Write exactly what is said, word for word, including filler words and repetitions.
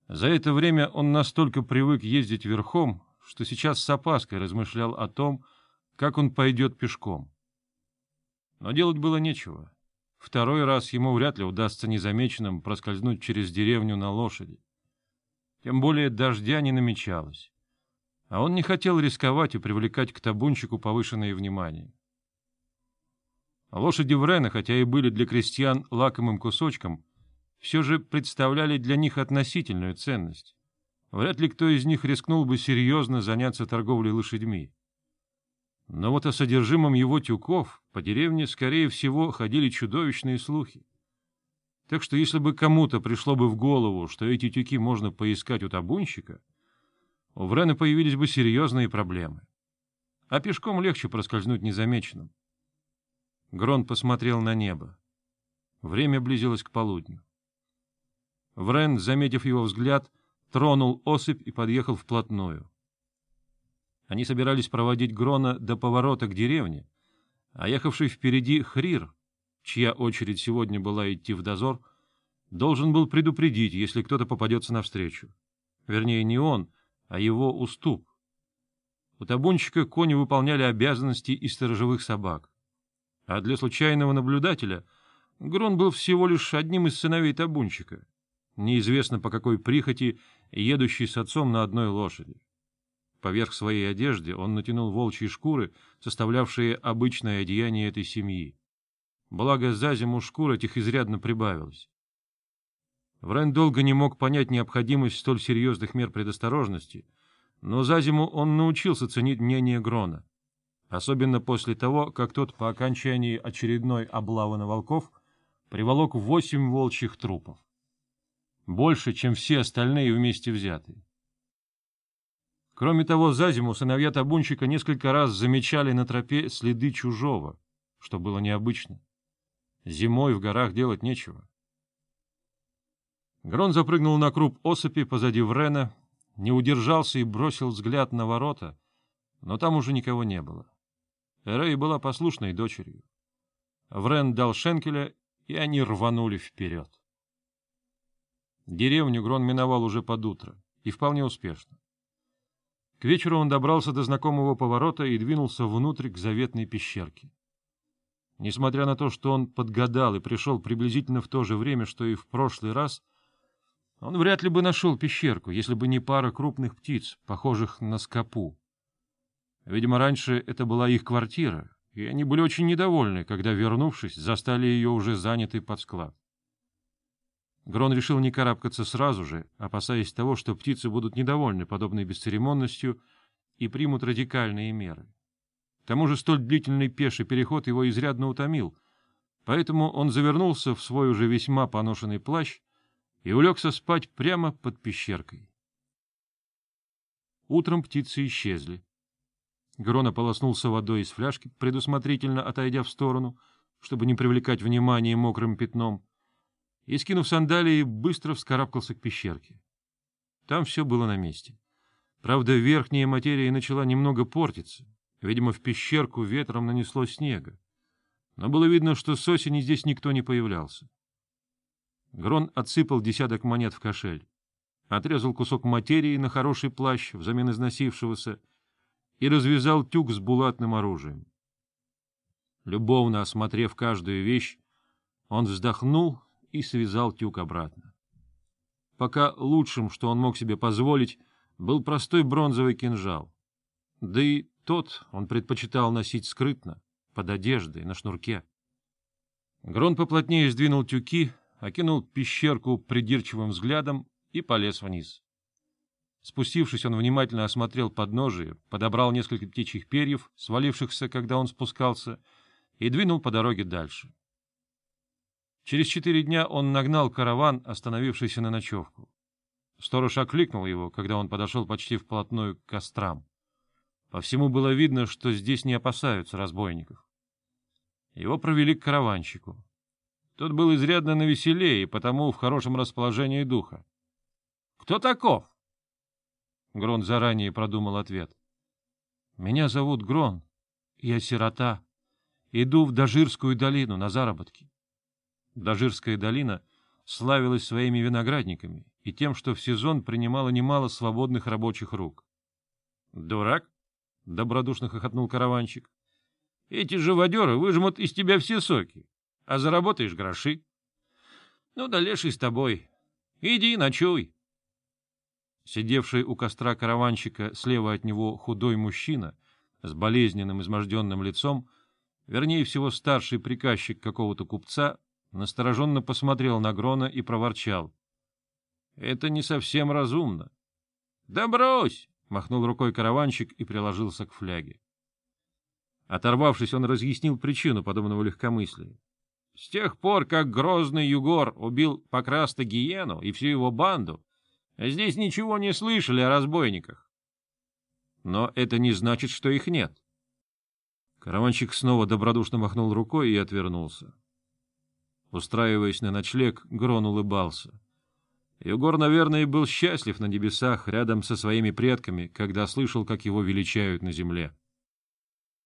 За это время он настолько привык ездить верхом, что сейчас с опаской размышлял о том, как он пойдет пешком. Но делать было нечего. Второй раз ему вряд ли удастся незамеченным проскользнуть через деревню на лошади. Тем более дождя не намечалось. А он не хотел рисковать и привлекать к табунщику повышенное внимание. Лошади Врена, хотя и были для крестьян лакомым кусочком, все же представляли для них относительную ценность. Вряд ли кто из них рискнул бы серьезно заняться торговлей лошадьми. Но вот о содержимом его тюков по деревне, скорее всего, ходили чудовищные слухи. Так что если бы кому-то пришло бы в голову, что эти тюки можно поискать у табунщика, у Врена появились бы серьезные проблемы. А пешком легче проскользнуть незамеченным. Грон посмотрел на небо. Время близилось к полудню. Врен, заметив его взгляд, тронул осыпь и подъехал вплотную. Они собирались проводить Грона до поворота к деревне, а ехавший впереди Хрир, чья очередь сегодня была идти в дозор, должен был предупредить, если кто-то попадется навстречу. Вернее, не он, а его уступ. У табунщика кони выполняли обязанности и сторожевых собак. А для случайного наблюдателя Грон был всего лишь одним из сыновей табунщика, неизвестно по какой прихоти, едущий с отцом на одной лошади. Поверх своей одежды он натянул волчьи шкуры, составлявшие обычное одеяние этой семьи. Благо, за зиму шкур этих изрядно прибавилось. Врен долго не мог понять необходимость столь серьезных мер предосторожности, но за зиму он научился ценить мнение Грона, особенно после того, как тот по окончании очередной облавы на волков приволок восемь волчьих трупов. Больше, чем все остальные вместе взятые. Кроме того, за зиму сыновья табунщика несколько раз замечали на тропе следы чужого, что было необычно. Зимой в горах делать нечего. Грон запрыгнул на круп осыпи позади Врена, не удержался и бросил взгляд на ворота, но там уже никого не было. Эрей была послушной дочерью. Врен дал шенкеля, и они рванули вперед. Деревню Грон миновал уже под утро, и вполне успешно. К вечеру он добрался до знакомого поворота и двинулся внутрь к заветной пещерке. Несмотря на то, что он подгадал и пришел приблизительно в то же время, что и в прошлый раз, он вряд ли бы нашел пещерку, если бы не пара крупных птиц, похожих на скопу. Видимо, раньше это была их квартира, и они были очень недовольны, когда, вернувшись, застали ее уже занятой под склад. Грон решил не карабкаться сразу же, опасаясь того, что птицы будут недовольны подобной бесцеремонностью и примут радикальные меры. К тому же столь длительный пеший переход его изрядно утомил, поэтому он завернулся в свой уже весьма поношенный плащ и улегся спать прямо под пещеркой. Утром птицы исчезли. Грон ополоснулся водой из фляжки, предусмотрительно отойдя в сторону, чтобы не привлекать внимание мокрым пятном, и, скинув сандалии, быстро вскарабкался к пещерке. Там все было на месте. Правда, верхняя материя начала немного портиться. Видимо, в пещерку ветром нанесло снега. Но было видно, что с осени здесь никто не появлялся. Грон отсыпал десяток монет в кошель, отрезал кусок материи на хороший плащ взамен износившегося и развязал тюк с булатным оружием. Любовно осмотрев каждую вещь, он вздохнул и связал тюк обратно. Пока лучшим, что он мог себе позволить, был простой бронзовый кинжал. Да и тот он предпочитал носить скрытно, под одеждой, на шнурке. Грон поплотнее сдвинул тюки, окинул пещерку придирчивым взглядом и полез вниз. Спустившись, он внимательно осмотрел подножие, подобрал несколько птичьих перьев, свалившихся, когда он спускался, и двинул по дороге дальше. Через четыре дня он нагнал караван, остановившийся на ночевку. Сторож окликнул его, когда он подошел почти вплотную к кострам. По всему было видно, что здесь не опасаются разбойников. Его провели к караванщику. Тот был изрядно навеселее и потому в хорошем расположении духа. — Кто таков? Грон заранее продумал ответ. — Меня зовут Грон. Я сирота. Иду в Дажирскую долину на заработки. Дажирская долина славилась своими виноградниками, и тем, что в сезон принимало немало свободных рабочих рук. — Дурак? — добродушно хохотнул караванщик. — Эти живодеры выжмут из тебя все соки, а заработаешь гроши. Ну да леший с тобой. Иди ночуй. Сидевший у костра караванщика слева от него худой мужчина с болезненным изможденным лицом, вернее всего старший приказчик какого-то купца, настороженно посмотрел на Грона и проворчал. — Это не совсем разумно. — Да брось! — махнул рукой караванщик и приложился к фляге. Оторвавшись, он разъяснил причину подобного легкомыслия. С тех пор, как грозный Югор убил Покраста Гиену и всю его банду, здесь ничего не слышали о разбойниках. Но это не значит, что их нет. Караванщик снова добродушно махнул рукой и отвернулся. Устраиваясь на ночлег, Грон улыбался. Югор, наверное, был счастлив на небесах рядом со своими предками, когда слышал, как его величают на земле.